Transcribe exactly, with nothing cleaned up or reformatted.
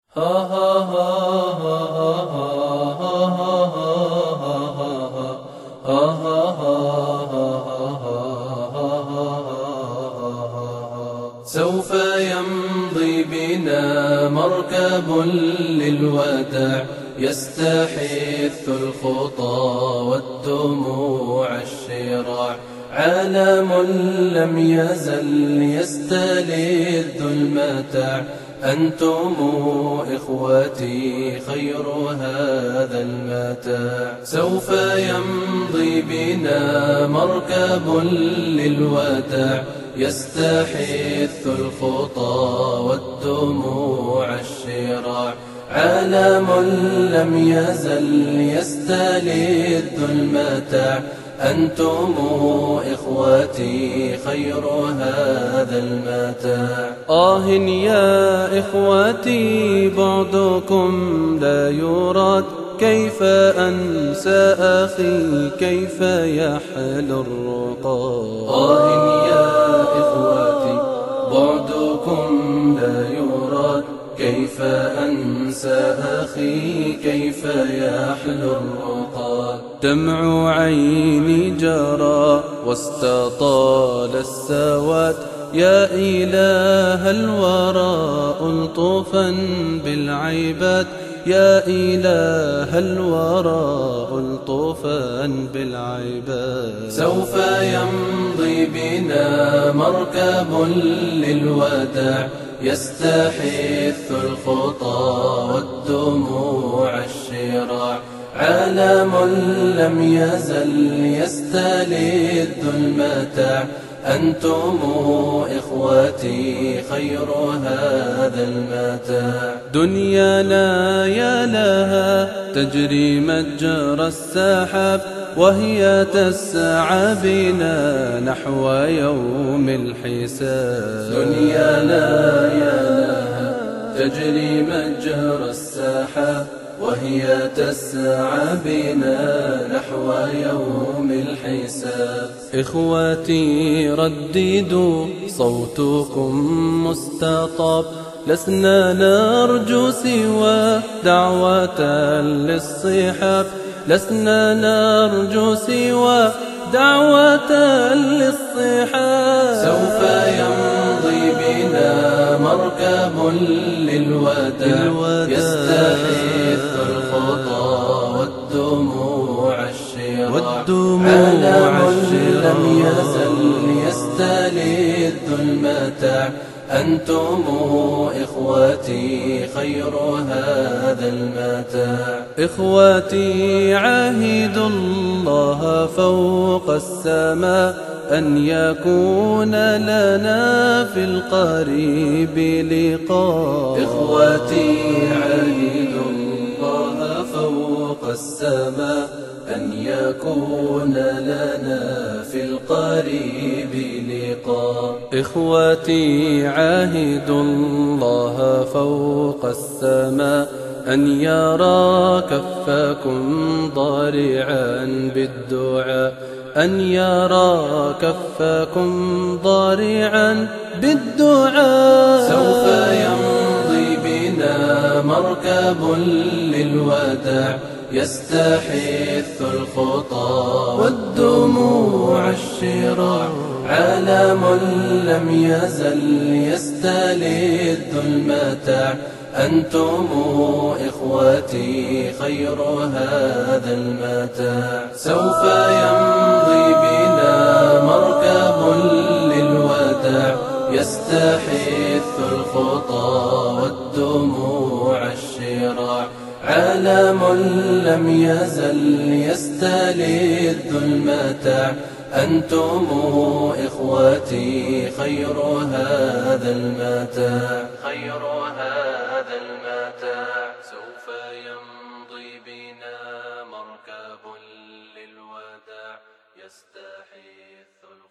ها ها ها ها ها ها. سوف يمضي بنا مركب للوداع يستحث الخطى والدموع الشراع، عالم لم يزل يستلذ المتاع. أنتم إخوتي خير هذا المتاع. سوف يمضي بنا مركب للوداع يستحث الخطى والدموع الشراع، عالم لم يزل يستلذ المتاع. أنتم إخوتي خير هذا المتاع. آه يا إخوتي بعدكم لا يراد، كيف أنسى أخي كيف يحل الرقاد. آه يا إخوتي بعدكم لا يراد، كيف أنسى أخي كيف يحلو الرقاد. دمع عيني جرى واستطال السواد، يا إله الورى ألطفا بالعباد، يا إله الورى ألطفا بالعباد. سوف يمضي بنا مركب للوداع يستحث الخطى والدموع الشراع، عالم لم يزل يستلذ المتاع. أنتم إخوتي خير هذا المتاع. دنيانا يا لها تجري مجرى السحاب، وهي تسعى بنا نحو يوم الحساب. دنيانا يا لها تجري مجرى السحاب، وهي تسعى بنا نحو يوم الحساب. إخوتي رددوا صوتكم مستطاب، لسنا نرجو سوى دعوة للصحاب، لسنا نرجو سوى دعوة للصحاب. سوف يمضي بنا مركب للوداع يستحث الخطى والدموع الشراع، عالم لم يزل يستلذ المتاع. أنتم إخوتي خير هذا المتاع. إخوتي عاهدوا الله فوق السماء أن يكون لنا في القريب لقاء. إخوتي عاهدوا الله فوق السماء أن يكون لنا في القريب لقاء. إخوتي عاهدوا الله فوق السماء أن يرى كفكم ضارعا بالدعاء، أن يرى كفكم ضارعا بالدعاء. سوف يمضي بنا مركب للوداع يستحث الخطى والدموع الشراع، عالم لم يزل يستلذ المتاع. أنتم إخوتي خير هذا المتاع. سوف يمضي بنا مركب للوداع يستحث الخطى والدموع الشراع، عالم لم يزل يستلذ المتاع. أنتم إخوتي خير هذا المتاع. خير هذا المتاع. سوف يمضي بنا مركب للوداع يستحث